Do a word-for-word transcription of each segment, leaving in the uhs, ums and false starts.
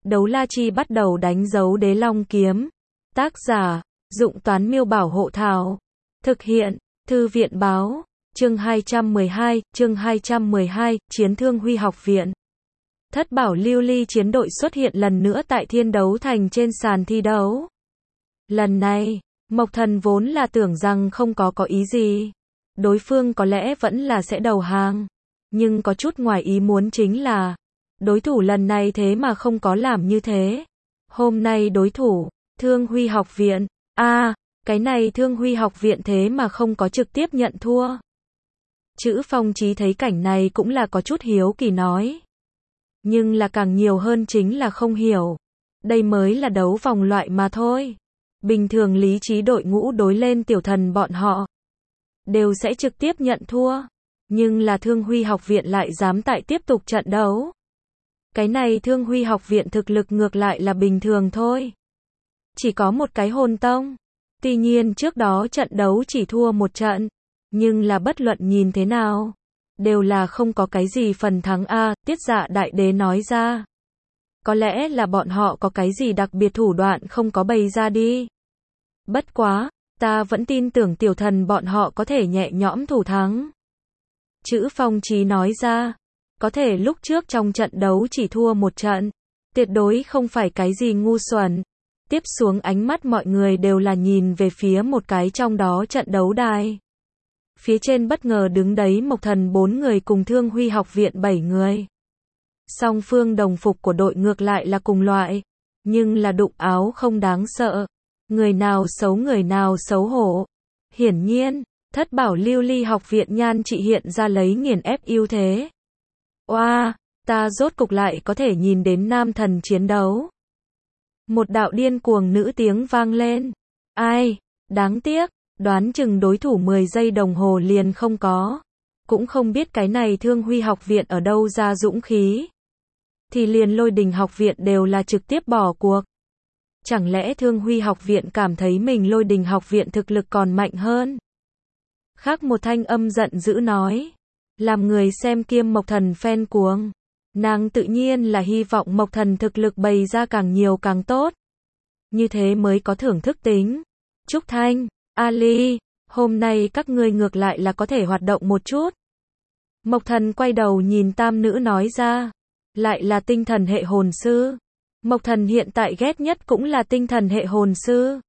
Đấu la chi bắt đầu đánh dấu đế long kiếm. Tác giả, Dụng Toán Miêu Bảo Hộ Thảo. Thực hiện, Thư viện Báo. Chương hai trăm mười hai, chương hai trăm mười hai, Chiến Thương Huy Học Viện. Thất bảo lưu ly chiến đội xuất hiện lần nữa tại Thiên Đấu Thành trên sàn thi đấu. Lần này, Mộc Thần vốn là tưởng rằng không có có ý gì. Đối phương có lẽ vẫn là sẽ đầu hàng. Nhưng có chút ngoài ý muốn chính là, đối thủ lần này thế mà không có làm như thế. Hôm nay đối thủ, Thương Huy Học Viện. a à, cái này Thương Huy Học Viện thế mà không có trực tiếp nhận thua. Chữ Phong Chí thấy cảnh này cũng là có chút hiếu kỳ nói. Nhưng là càng nhiều hơn chính là không hiểu. Đây mới là đấu vòng loại mà thôi. Bình thường lý trí đội ngũ đối lên tiểu thần bọn họ đều sẽ trực tiếp nhận thua. Nhưng là Thương Huy Học Viện lại dám tại tiếp tục trận đấu. Cái này Thương Huy Học Viện thực lực ngược lại là bình thường thôi. Chỉ có một cái hồn tông. Tuy nhiên trước đó trận đấu chỉ thua một trận. Nhưng là bất luận nhìn thế nào, đều là không có cái gì phần thắng a. Tiết Dạ Đại Đế nói ra. Có lẽ là bọn họ có cái gì đặc biệt thủ đoạn không có bày ra đi. Bất quá, ta vẫn tin tưởng tiểu thần bọn họ có thể nhẹ nhõm thủ thắng. Chữ Phong Chí nói ra. Có thể lúc trước trong trận đấu chỉ thua một trận. Tuyệt đối không phải cái gì ngu xuẩn. Tiếp xuống ánh mắt mọi người đều là nhìn về phía một cái trong đó trận đấu đài. Phía trên bất ngờ đứng đấy Mộc Thần bốn người cùng Thương Huy Học Viện bảy người. Song phương đồng phục của đội ngược lại là cùng loại. Nhưng là đụng áo không đáng sợ. Người nào xấu người nào xấu hổ. Hiển nhiên, Thất bảo lưu ly học viện nhan trị hiện ra lấy nghiền ép ưu thế. Oa, wow, ta rốt cục lại có thể nhìn đến nam thần chiến đấu. Một đạo điên cuồng nữ tiếng vang lên. Ai, đáng tiếc, đoán chừng đối thủ mười giây đồng hồ liền không có. Cũng không biết cái này Thương Huy Học Viện ở đâu ra dũng khí. Thì liền Lôi Đình Học Viện đều là trực tiếp bỏ cuộc. Chẳng lẽ Thương Huy Học Viện cảm thấy mình Lôi Đình Học Viện thực lực còn mạnh hơn? Khác một thanh âm giận dữ nói. Làm người xem kiêm Mộc Thần fan cuồng. Nàng tự nhiên là hy vọng Mộc Thần thực lực bày ra càng nhiều càng tốt. Như thế mới có thưởng thức tính. Trúc Thanh, Ali, hôm nay các ngươi ngược lại là có thể hoạt động một chút. Mộc Thần quay đầu nhìn tam nữ nói ra. Lại là tinh thần hệ hồn sư. Mộc Thần hiện tại ghét nhất cũng là tinh thần hệ hồn sư.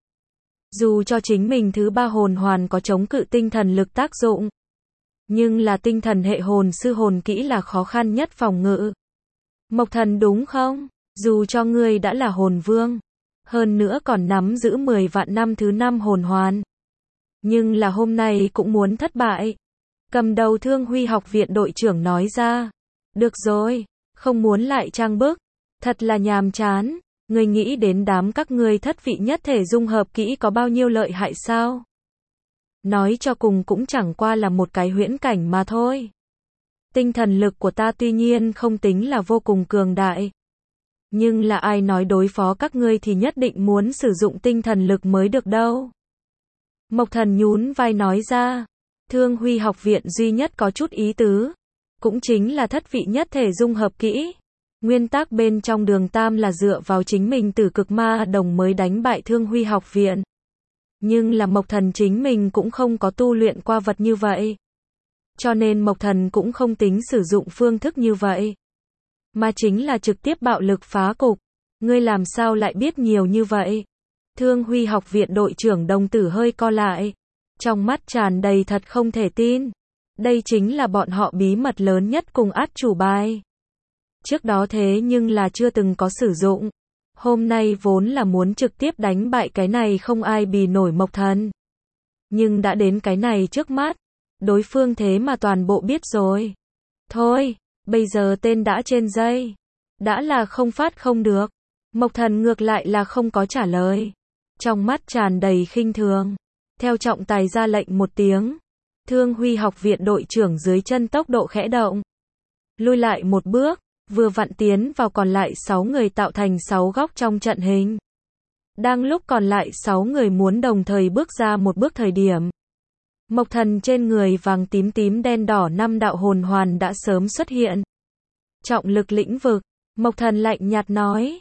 Dù cho chính mình thứ ba hồn hoàn có chống cự tinh thần lực tác dụng. Nhưng là tinh thần hệ hồn sư hồn kỹ là khó khăn nhất phòng ngự. Mộc Thần đúng không? Dù cho ngươi đã là hồn vương. Hơn nữa còn nắm giữ mười vạn năm thứ năm hồn hoàn. Nhưng là hôm nay cũng muốn thất bại. Cầm đầu Thương Huy Học Viện đội trưởng nói ra. Được rồi, không muốn lại trang bức. Thật là nhàm chán. Ngươi nghĩ đến đám các ngươi thất vị nhất thể dung hợp kỹ có bao nhiêu lợi hại sao? Nói cho cùng cũng chẳng qua là một cái huyễn cảnh mà thôi. Tinh thần lực của ta tuy nhiên không tính là vô cùng cường đại. Nhưng là ai nói đối phó các ngươi thì nhất định muốn sử dụng tinh thần lực mới được đâu. Mộc Thần nhún vai nói ra. Thương Huy Học Viện duy nhất có chút ý tứ. Cũng chính là thất vị nhất thể dung hợp kỹ. Nguyên tắc bên trong Đường Tam là dựa vào chính mình Tử Cực Ma Đồng mới đánh bại Thương Huy Học Viện. Nhưng là Mộc Thần chính mình cũng không có tu luyện qua vật như vậy. Cho nên Mộc Thần cũng không tính sử dụng phương thức như vậy. Mà chính là trực tiếp bạo lực phá cục. Ngươi làm sao lại biết nhiều như vậy? Thương Huy Học Viện đội trưởng đồng tử hơi co lại. Trong mắt tràn đầy thật không thể tin. Đây chính là bọn họ bí mật lớn nhất cùng át chủ bài. Trước đó thế nhưng là chưa từng có sử dụng. Hôm nay vốn là muốn trực tiếp đánh bại cái này không ai bì nổi Mộc Thần. Nhưng đã đến cái này trước mắt. Đối phương thế mà toàn bộ biết rồi. Thôi, bây giờ tên đã trên dây. Đã là không phát không được. Mộc Thần ngược lại là không có trả lời. Trong mắt tràn đầy khinh thường. Theo trọng tài ra lệnh một tiếng. Thương Huy Học Viện đội trưởng dưới chân tốc độ khẽ động. Lui lại một bước. Vừa vặn tiến vào còn lại sáu người tạo thành sáu góc trong trận hình. Đang lúc còn lại sáu người muốn đồng thời bước ra một bước thời điểm. Mộc Thần trên người vàng tím tím đen đỏ năm đạo hồn hoàn đã sớm xuất hiện. Trọng lực lĩnh vực. Mộc Thần lạnh nhạt nói.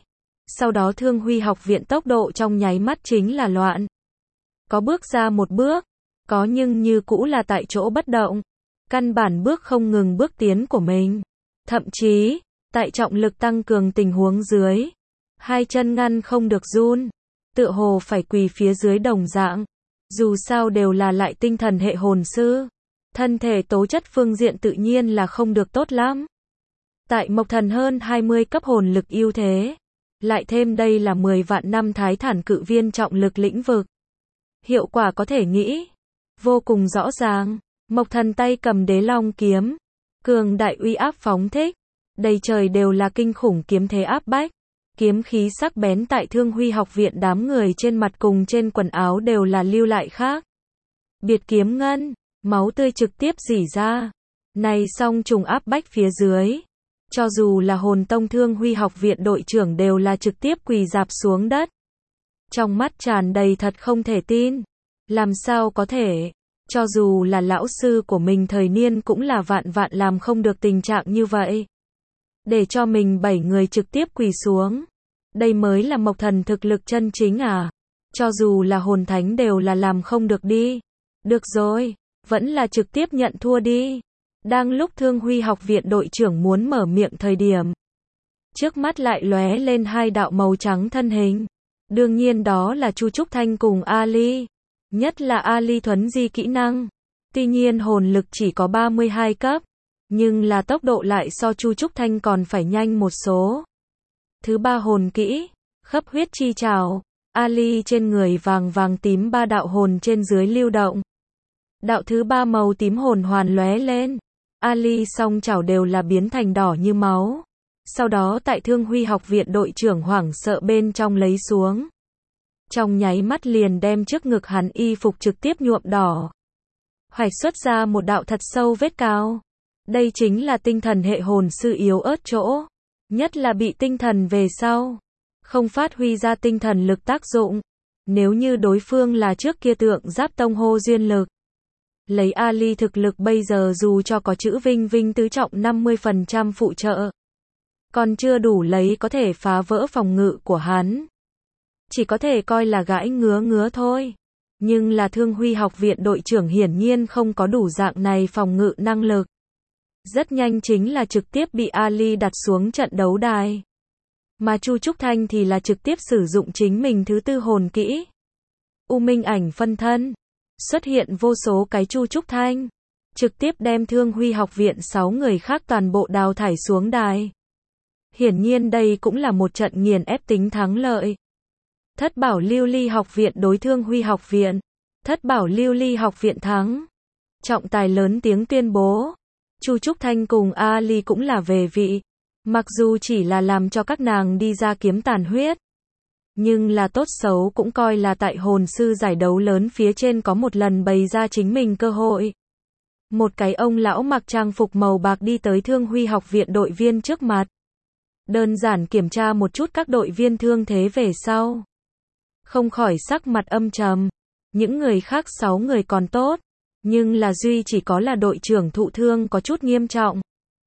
Sau đó Thương Huy học viện tốc độ trong nháy mắt chính là loạn. Có bước ra một bước, có nhưng như cũ là tại chỗ bất động. Căn bản bước không ngừng bước tiến của mình. Thậm chí, tại trọng lực tăng cường tình huống dưới, hai chân ngăn không được run, tựa hồ phải quỳ phía dưới đồng dạng. Dù sao đều là lại tinh thần hệ hồn sư, thân thể tố chất phương diện tự nhiên là không được tốt lắm. Tại Mộc Thần hơn hai mươi cấp hồn lực ưu thế, lại thêm đây là mười vạn năm thái thản cự viên trọng lực lĩnh vực. Hiệu quả có thể nghĩ vô cùng rõ ràng. Mộc Thần tay cầm Đế Long kiếm, cường đại uy áp phóng thích, đầy trời đều là kinh khủng kiếm thế áp bách. Kiếm khí sắc bén tại Thương Huy học viện đám người trên mặt cùng trên quần áo đều là lưu lại khác biệt kiếm ngân, máu tươi trực tiếp rỉ ra. Này song trùng áp bách phía dưới, cho dù là hồn tông Thương Huy học viện đội trưởng đều là trực tiếp quỳ rạp xuống đất. Trong mắt tràn đầy thật không thể tin. Làm sao có thể, cho dù là lão sư của mình thời niên cũng là vạn vạn làm không được tình trạng như vậy. Để cho mình bảy người trực tiếp quỳ xuống. Đây mới là Mộc Thần thực lực chân chính à? Cho dù là hồn thánh đều là làm không được đi. Được rồi, vẫn là trực tiếp nhận thua đi. Đang lúc Thương Huy học viện đội trưởng muốn mở miệng thời điểm, trước mắt lại lóe lên hai đạo màu trắng thân hình. Đương nhiên đó là Chu Trúc Thanh cùng Ali. Nhất là Ali thuấn di kỹ năng. Tuy nhiên hồn lực chỉ có ba mươi hai cấp, nhưng là tốc độ lại so Chu Trúc Thanh còn phải nhanh một số. Thứ ba hồn kỹ, khắp huyết chi trảo. Ali trên người vàng vàng tím ba đạo hồn trên dưới lưu động. Đạo thứ ba màu tím hồn hoàn lóe lên. Ali song chảo đều là biến thành đỏ như máu. Sau đó tại Thương Huy học viện đội trưởng hoảng sợ bên trong lấy xuống. Trong nháy mắt liền đem trước ngực hắn y phục trực tiếp nhuộm đỏ. Hoạch xuất ra một đạo thật sâu vết cào. Đây chính là tinh thần hệ hồn sư yếu ớt chỗ. Nhất là bị tinh thần về sau, không phát huy ra tinh thần lực tác dụng. Nếu như đối phương là trước kia tượng giáp tông hô duyên lực. Lấy Ali thực lực bây giờ dù cho có chữ vinh vinh tứ trọng năm mươi phần trăm phụ trợ, còn chưa đủ lấy có thể phá vỡ phòng ngự của hắn. Chỉ có thể coi là gãi ngứa ngứa thôi. Nhưng là Thương Huy học viện đội trưởng hiển nhiên không có đủ dạng này phòng ngự năng lực. Rất nhanh chính là trực tiếp bị Ali đặt xuống trận đấu đài. Mà Chu Trúc Thanh thì là trực tiếp sử dụng chính mình thứ tư hồn kỹ. U Minh ảnh phân thân. Xuất hiện vô số cái Chu Trúc Thanh. Trực tiếp đem Thương Huy học viện sáu người khác toàn bộ đào thải xuống đài. Hiển nhiên đây cũng là một trận nghiền ép tính thắng lợi. Thất bảo lưu ly học viện đối Thương Huy học viện. Thất bảo lưu ly học viện thắng. Trọng tài lớn tiếng tuyên bố. Chu Trúc Thanh cùng Ali cũng là về vị. Mặc dù chỉ là làm cho các nàng đi ra kiếm tàn huyết. Nhưng là tốt xấu cũng coi là tại hồn sư giải đấu lớn phía trên có một lần bày ra chính mình cơ hội. Một cái ông lão mặc trang phục màu bạc đi tới Thương Huy học viện đội viên trước mặt. Đơn giản kiểm tra một chút các đội viên thương thế về sau. Không khỏi sắc mặt âm trầm. Những người khác sáu người còn tốt. Nhưng là duy chỉ có là đội trưởng thụ thương có chút nghiêm trọng.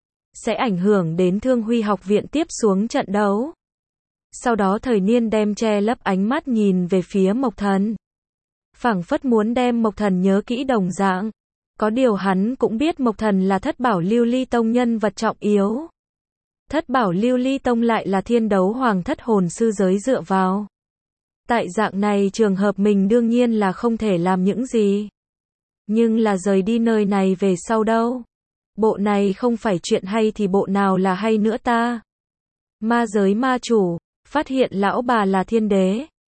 Sẽ ảnh hưởng đến Thương Huy học viện tiếp xuống trận đấu. Sau đó thời niên đem che lấp ánh mắt nhìn về phía Mộc Thần. Phảng phất muốn đem Mộc Thần nhớ kỹ đồng dạng. Có điều hắn cũng biết Mộc Thần là thất bảo lưu ly tông nhân vật trọng yếu. Thất bảo lưu ly tông lại là thiên đấu hoàng thất hồn sư giới dựa vào. Tại dạng này trường hợp mình đương nhiên là không thể làm những gì. Nhưng là rời đi nơi này về sau đâu. Bộ này không phải chuyện hay thì bộ nào là hay nữa ta. Ma giới ma chủ, phát hiện lão bà là thiên đế.